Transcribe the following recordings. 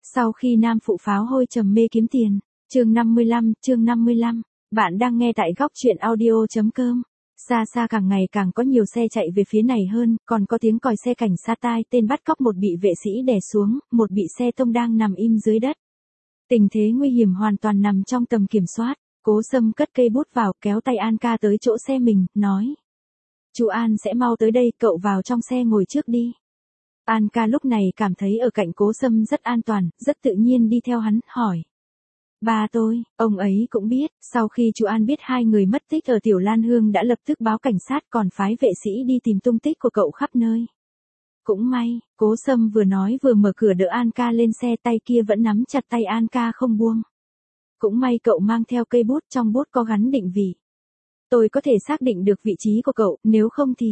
Sau khi nam phụ pháo hôi trầm mê kiếm tiền. Chương 55. Bạn đang nghe tại góc truyện audio.com. Xa xa càng ngày càng có nhiều xe chạy về phía này hơn, còn có tiếng còi xe cảnh sát tai tên bắt cóc, một bị vệ sĩ đè xuống, một bị xe tông đang nằm im dưới đất. Tình thế nguy hiểm hoàn toàn nằm trong tầm kiểm soát. Cố Sâm cất cây bút vào, kéo tay An ca tới chỗ xe mình, nói. Chú An sẽ mau tới đây, cậu vào trong xe ngồi trước đi. An ca lúc này cảm thấy ở cạnh Cố Sâm rất an toàn, rất tự nhiên đi theo hắn, hỏi. Ba tôi, ông ấy cũng biết, sau khi chú An biết hai người mất tích ở Tiểu Lan Hương đã lập tức báo cảnh sát, còn phái vệ sĩ đi tìm tung tích của cậu khắp nơi. Cũng may, Cố Sâm vừa nói vừa mở cửa đỡ An ca lên xe, tay kia vẫn nắm chặt tay An ca không buông. Cũng may cậu mang theo cây bút, trong bút có gắn định vị. Tôi có thể xác định được vị trí của cậu, nếu không thì...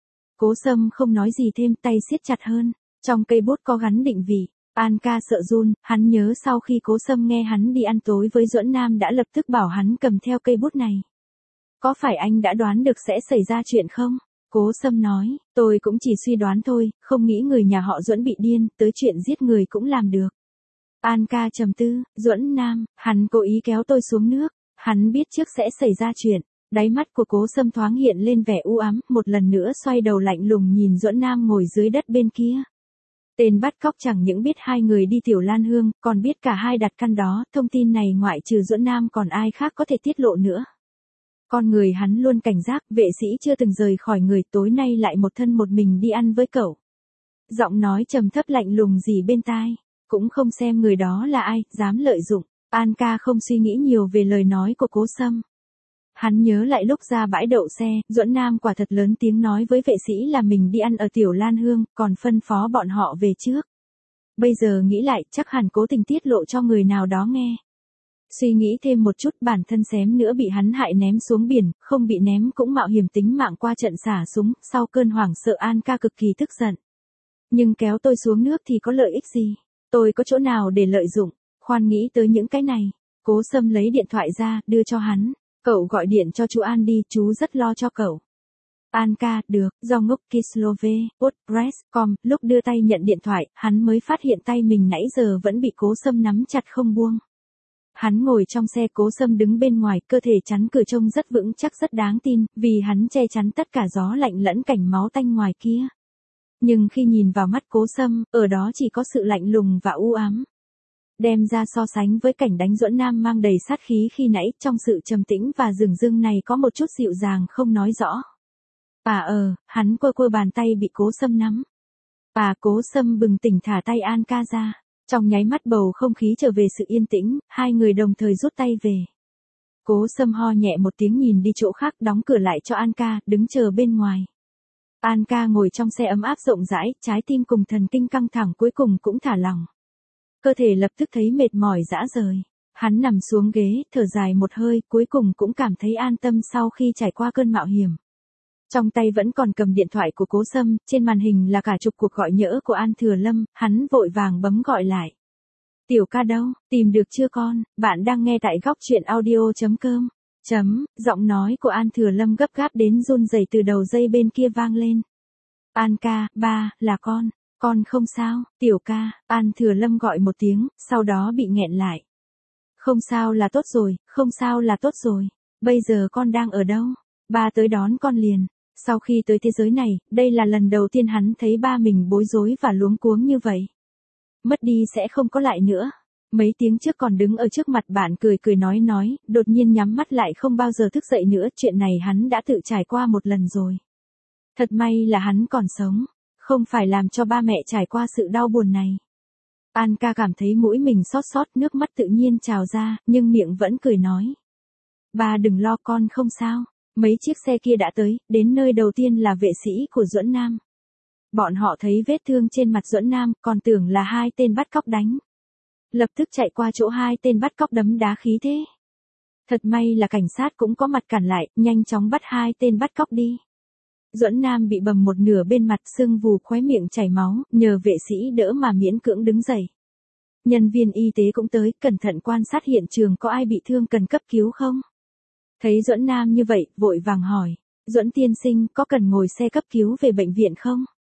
Cố Sâm không nói gì thêm, tay siết chặt hơn. Trong cây bút có gắn định vị. An ca sợ run, hắn nhớ sau khi Cố Sâm nghe hắn đi ăn tối với Duẫn Nam đã lập tức bảo hắn cầm theo cây bút này. Có phải anh đã đoán được sẽ xảy ra chuyện không? Cố Sâm nói, tôi cũng chỉ suy đoán thôi, không nghĩ người nhà họ Duẫn bị điên, tới chuyện giết người cũng làm được. An ca trầm tư, Duẫn Nam, hắn cố ý kéo tôi xuống nước, hắn biết trước sẽ xảy ra chuyện. Đáy mắt của Cố Sâm thoáng hiện lên vẻ u ám, một lần nữa xoay đầu lạnh lùng nhìn Duẫn Nam ngồi dưới đất bên kia. Tên bắt cóc chẳng những biết hai người đi Tiểu Lan Hương, còn biết cả hai đặt căn đó, thông tin này ngoại trừ Duẫn Nam còn ai khác có thể tiết lộ nữa. Con người hắn luôn cảnh giác, vệ sĩ chưa từng rời khỏi người, tối nay lại một thân một mình đi ăn với cậu. Giọng nói trầm thấp lạnh lùng gì bên tai, cũng không xem người đó là ai, dám lợi dụng. An ca không suy nghĩ nhiều về lời nói của Cố Sâm. Hắn nhớ lại lúc ra bãi đậu xe, Duẫn Nam quả thật lớn tiếng nói với vệ sĩ là mình đi ăn ở Tiểu Lan Hương, còn phân phó bọn họ về trước. Bây giờ nghĩ lại, chắc hẳn cố tình tiết lộ cho người nào đó nghe. Suy nghĩ thêm một chút, bản thân xém nữa bị hắn hại ném xuống biển, không bị ném cũng mạo hiểm tính mạng qua trận xả súng, sau cơn hoảng sợ An ca cực kỳ tức giận. Nhưng kéo tôi xuống nước thì có lợi ích gì? Tôi có chỗ nào để lợi dụng? Khoan nghĩ tới những cái này. Cố Sâm lấy điện thoại ra, đưa cho hắn. Cậu gọi điện cho chú An đi, chú rất lo cho cậu. An ca, được, do ngốc Kislove, Podpress.com, lúc đưa tay nhận điện thoại, hắn mới phát hiện tay mình nãy giờ vẫn bị Cố Sâm nắm chặt không buông. Hắn ngồi trong xe, Cố Sâm đứng bên ngoài, cơ thể chắn cửa trông rất vững chắc, rất đáng tin, vì hắn che chắn tất cả gió lạnh lẫn cảnh máu tanh ngoài kia. Nhưng khi nhìn vào mắt Cố Sâm, ở đó chỉ có sự lạnh lùng và u ám. Đem ra so sánh với cảnh đánh Duẫn Nam mang đầy sát khí khi nãy, trong sự trầm tĩnh và dửng dưng này có một chút dịu dàng không nói rõ. Hắn quơ bàn tay bị Cố Sâm nắm. Cố Sâm bừng tỉnh thả tay An ca ra. Trong nháy mắt bầu không khí trở về sự yên tĩnh, hai người đồng thời rút tay về. Cố Sâm ho nhẹ một tiếng nhìn đi chỗ khác, đóng cửa lại cho An ca, đứng chờ bên ngoài. An ca ngồi trong xe ấm áp rộng rãi, trái tim cùng thần kinh căng thẳng cuối cùng cũng thả lỏng. Cơ thể lập tức thấy mệt mỏi rã rời. Hắn nằm xuống ghế, thở dài một hơi, cuối cùng cũng cảm thấy an tâm sau khi trải qua cơn mạo hiểm. Trong tay vẫn còn cầm điện thoại của Cố Sâm, trên màn hình là cả chục cuộc gọi nhỡ của An Thừa Lâm, hắn vội vàng bấm gọi lại. Tiểu ca đâu, tìm được chưa con, bạn đang nghe tại góc truyện audio.com. Giọng nói của An Thừa Lâm gấp gáp đến run rẩy từ đầu dây bên kia vang lên. An ca, ba, là con không sao, tiểu ca, An Thừa Lâm gọi một tiếng, sau đó bị nghẹn lại. Không sao là tốt rồi, không sao là tốt rồi, bây giờ con đang ở đâu? Ba tới đón con liền. Sau khi tới thế giới này, đây là lần đầu tiên hắn thấy ba mình bối rối và luống cuống như vậy. Mất đi sẽ không có lại nữa. Mấy tiếng trước còn đứng ở trước mặt bạn cười nói, đột nhiên nhắm mắt lại không bao giờ thức dậy nữa, chuyện này hắn đã tự trải qua một lần rồi. Thật may là hắn còn sống, không phải làm cho ba mẹ trải qua sự đau buồn này. An ca cảm thấy mũi mình xót, nước mắt tự nhiên trào ra, nhưng miệng vẫn cười nói. Ba đừng lo, con không sao. Mấy chiếc xe kia đã tới, đến nơi đầu tiên là vệ sĩ của Duẫn Nam. Bọn họ thấy vết thương trên mặt Duẫn Nam, còn tưởng là hai tên bắt cóc đánh. Lập tức chạy qua chỗ hai tên bắt cóc đấm đá khí thế. Thật may là cảnh sát cũng có mặt cản lại, nhanh chóng bắt hai tên bắt cóc đi. Duẫn Nam bị bầm một nửa bên mặt, sưng vù, khóe miệng chảy máu, nhờ vệ sĩ đỡ mà miễn cưỡng đứng dậy. Nhân viên y tế cũng tới, cẩn thận quan sát hiện trường có ai bị thương cần cấp cứu không. Thấy Duẫn Nam như vậy, vội vàng hỏi, Duẫn tiên sinh có cần ngồi xe cấp cứu về bệnh viện không?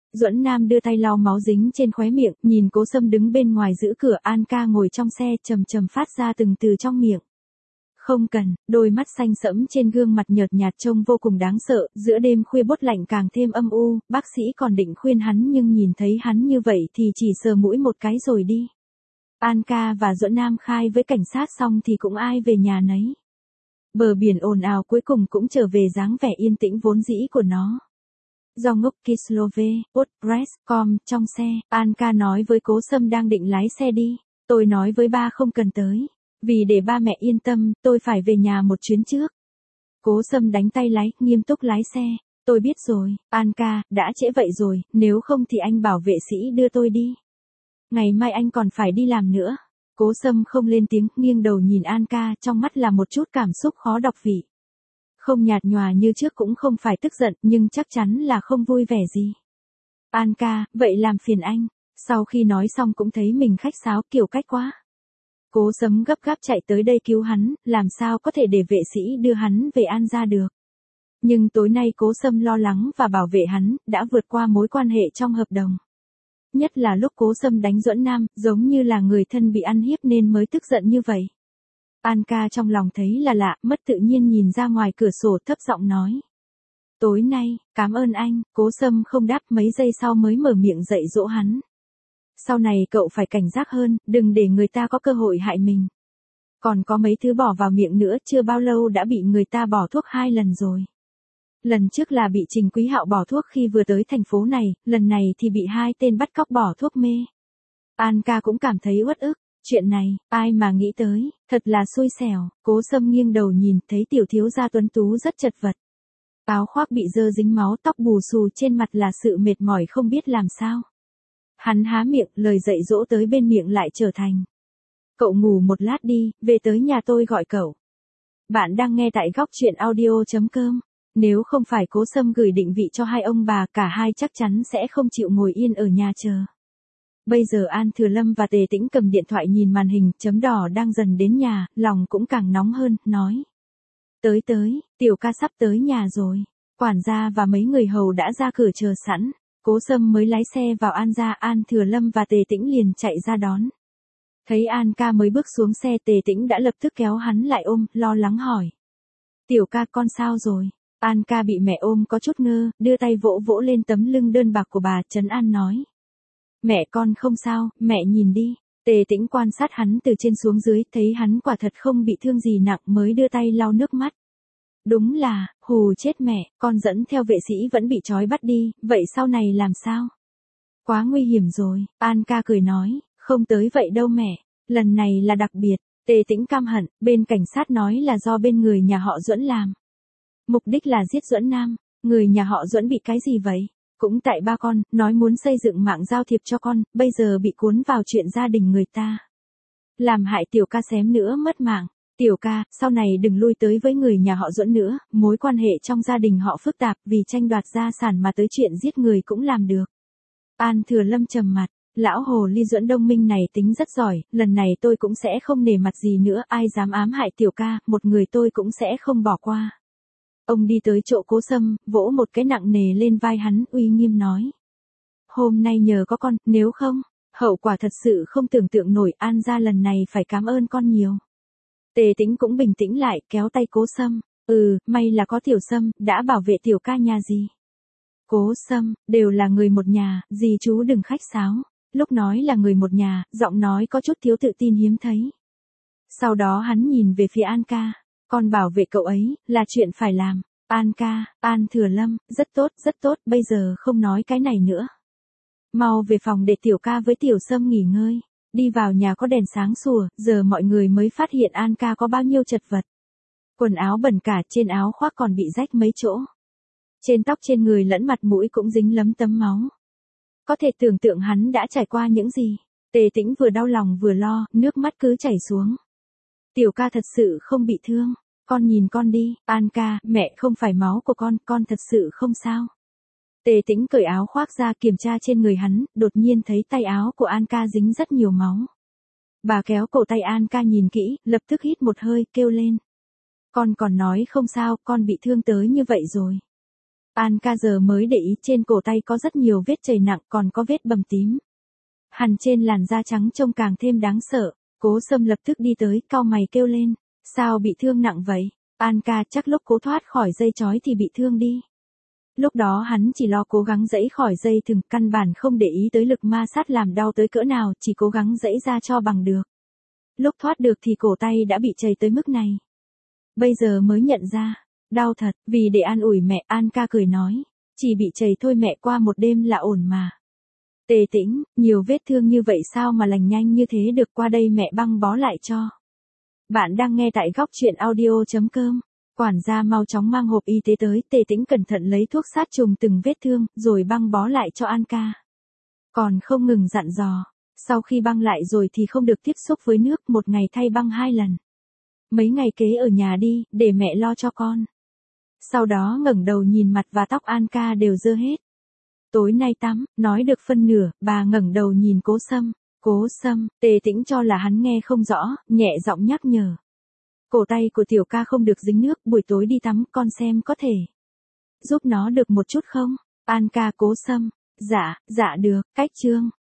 Duẫn Nam đưa tay lau máu dính trên khóe miệng, nhìn Cố Sâm đứng bên ngoài giữ cửa, An ca ngồi trong xe trầm trầm phát ra từng từ trong miệng. Không cần, đôi mắt xanh sẫm trên gương mặt nhợt nhạt trông vô cùng đáng sợ, giữa đêm khuya bốt lạnh càng thêm âm u, bác sĩ còn định khuyên hắn nhưng nhìn thấy hắn như vậy thì chỉ sờ mũi một cái rồi đi. An ca và Duẫn Nam khai với cảnh sát xong thì cũng ai về nhà nấy. Bờ biển ồn ào cuối cùng cũng trở về dáng vẻ yên tĩnh vốn dĩ của nó. Do ngốc Kislove, Podpress.com, trong xe, An ca nói với Cố Sâm đang định lái xe đi. Tôi nói với ba không cần tới. Vì để ba mẹ yên tâm, tôi phải về nhà một chuyến trước. Cố Sâm đánh tay lái, nghiêm túc lái xe. Tôi biết rồi, An ca, đã trễ vậy rồi, nếu không thì anh bảo vệ sĩ đưa tôi đi. Ngày mai anh còn phải đi làm nữa. Cố Sâm không lên tiếng, nghiêng đầu nhìn An ca, trong mắt là một chút cảm xúc khó đọc vị. Không nhạt nhòa như trước cũng không phải tức giận, nhưng chắc chắn là không vui vẻ gì. An ca, vậy làm phiền anh. Sau khi nói xong cũng thấy mình khách sáo kiểu cách quá. Cố Sâm gấp gáp chạy tới đây cứu hắn, làm sao có thể để vệ sĩ đưa hắn về An gia được. Nhưng tối nay Cố Sâm lo lắng và bảo vệ hắn, đã vượt qua mối quan hệ trong hợp đồng. Nhất là lúc Cố Sâm đánh Duẫn Nam, giống như là người thân bị ăn hiếp nên mới tức giận như vậy. An ca trong lòng thấy là lạ, mất tự nhiên nhìn ra ngoài cửa sổ thấp giọng nói. Tối nay, cảm ơn anh. Cố Sâm không đáp, mấy giây sau mới mở miệng dạy dỗ hắn. Sau này cậu phải cảnh giác hơn, đừng để người ta có cơ hội hại mình. Còn có mấy thứ bỏ vào miệng nữa, chưa bao lâu đã bị người ta bỏ thuốc 2 lần rồi. Lần trước là bị Trình Quý Hạo bỏ thuốc khi vừa tới thành phố này, lần này thì bị 2 tên bắt cóc bỏ thuốc mê. An ca cũng cảm thấy uất ức. Chuyện này, ai mà nghĩ tới, thật là xui xẻo. Cố Sâm nghiêng đầu nhìn, thấy tiểu thiếu gia tuấn tú rất chật vật. Áo khoác bị dơ dính máu, tóc bù xù trên mặt là sự mệt mỏi không biết làm sao. Hắn há miệng, lời dạy dỗ tới bên miệng lại trở thành. Cậu ngủ một lát đi, về tới nhà tôi gọi cậu. Bạn đang nghe tại góc truyện audio.com. Nếu không phải Cố Sâm gửi định vị cho hai ông bà, cả hai chắc chắn sẽ không chịu ngồi yên ở nhà chờ. Bây giờ An Thừa Lâm và Tề Tĩnh cầm điện thoại nhìn màn hình, chấm đỏ đang dần đến nhà, lòng cũng càng nóng hơn, nói. Tới, tiểu ca sắp tới nhà rồi. Quản gia và mấy người hầu đã ra cửa chờ sẵn. Cố Sâm mới lái xe vào An gia, An Thừa Lâm và Tề Tĩnh liền chạy ra đón. Thấy An ca mới bước xuống xe, Tề Tĩnh đã lập tức kéo hắn lại ôm, lo lắng hỏi. Tiểu ca con sao rồi? An ca bị mẹ ôm có chút ngơ, đưa tay vỗ vỗ lên tấm lưng đơn bạc của bà, trấn an nói. Mẹ con không sao, mẹ nhìn đi. Tề Tĩnh quan sát hắn từ trên xuống dưới, thấy hắn quả thật không bị thương gì nặng mới đưa tay lau nước mắt. Đúng là, hù chết mẹ, con dẫn theo vệ sĩ vẫn bị trói bắt đi, vậy sau này làm sao? Quá nguy hiểm rồi, An ca cười nói, không tới vậy đâu mẹ, lần này là đặc biệt. Tề Tĩnh căm hận, bên cảnh sát nói là do bên người nhà họ Duẫn làm. Mục đích là giết Duẫn Nam, người nhà họ Duẫn bị cái gì vậy? Cũng tại ba con, nói muốn xây dựng mạng giao thiệp cho con, bây giờ bị cuốn vào chuyện gia đình người ta. Làm hại tiểu ca xém nữa mất mạng. Tiểu ca, sau này đừng lui tới với người nhà họ Duẫn nữa, mối quan hệ trong gia đình họ phức tạp, vì tranh đoạt gia sản mà tới chuyện giết người cũng làm được. An Thừa Lâm trầm mặt, lão hồ ly Duẫn Đông Minh này tính rất giỏi, lần này tôi cũng sẽ không nể mặt gì nữa, ai dám ám hại tiểu ca, một người tôi cũng sẽ không bỏ qua. Ông đi tới chỗ Cố Sâm, vỗ một cái nặng nề lên vai hắn, uy nghiêm nói. Hôm nay nhờ có con, nếu không, hậu quả thật sự không tưởng tượng nổi, An gia lần này phải cảm ơn con nhiều. Tề Tĩnh cũng bình tĩnh lại, kéo tay Cố Sâm. May là có Tiểu Sâm, đã bảo vệ tiểu ca nhà gì. Cố Sâm, đều là người một nhà, dì chú đừng khách sáo. Lúc nói là người một nhà, giọng nói có chút thiếu tự tin hiếm thấy. Sau đó hắn nhìn về phía An ca. Con bảo vệ cậu ấy, là chuyện phải làm. An ca, An Thừa Lâm, rất tốt, bây giờ không nói cái này nữa. Mau về phòng để tiểu ca với Tiểu Sâm nghỉ ngơi. Đi vào nhà có đèn sáng sủa, giờ mọi người mới phát hiện An ca có bao nhiêu chật vật. Quần áo bẩn cả, trên áo khoác còn bị rách mấy chỗ. Trên tóc trên người lẫn mặt mũi cũng dính lấm tấm máu. Có thể tưởng tượng hắn đã trải qua những gì. Tề Tĩnh vừa đau lòng vừa lo, nước mắt cứ chảy xuống. Tiểu ca thật sự không bị thương. Con nhìn con đi, An ca, mẹ không phải máu của con thật sự không sao. Tề Tĩnh cởi áo khoác ra kiểm tra trên người hắn, đột nhiên thấy tay áo của An ca dính rất nhiều máu. Bà kéo cổ tay An ca nhìn kỹ, lập tức hít một hơi, kêu lên. Con còn nói không sao, con bị thương tới như vậy rồi. An ca giờ mới để ý trên cổ tay có rất nhiều vết chảy nặng còn có vết bầm tím. Hằn trên làn da trắng trông càng thêm đáng sợ. Cố Sâm lập tức đi tới, cau mày kêu lên. Sao bị thương nặng vậy? An ca chắc lúc cố thoát khỏi dây chói thì bị thương đi. Lúc đó hắn chỉ lo cố gắng giãy khỏi dây thừng, căn bản không để ý tới lực ma sát làm đau tới cỡ nào, chỉ cố gắng giãy ra cho bằng được. Lúc thoát được thì cổ tay đã bị chảy tới mức này. Bây giờ mới nhận ra, đau thật, vì để an ủi mẹ, An ca cười nói, chỉ bị chảy thôi mẹ, qua một đêm là ổn mà. Tề Tĩnh, nhiều vết thương như vậy sao mà lành nhanh như thế được, qua đây mẹ băng bó lại cho. Bạn đang nghe tại góc truyện audio.com. Quản gia mau chóng mang hộp y tế tới, Tề Tĩnh cẩn thận lấy thuốc sát trùng từng vết thương, rồi băng bó lại cho An ca. Còn không ngừng dặn dò, sau khi băng lại rồi thì không được tiếp xúc với nước, một ngày thay băng 2 lần. Mấy ngày kế ở nhà đi, để mẹ lo cho con. Sau đó ngẩng đầu nhìn mặt và tóc An ca đều dơ hết. Tối nay tắm, nói được phân nửa, bà ngẩng đầu nhìn Cố Sâm. Cố Sâm, Tề Tĩnh cho là hắn nghe không rõ, nhẹ giọng nhắc nhở. Cổ tay của tiểu ca không được dính nước, buổi tối đi tắm, con xem có thể giúp nó được một chút không? An ca. Cố Sâm, dạ được, cách chương.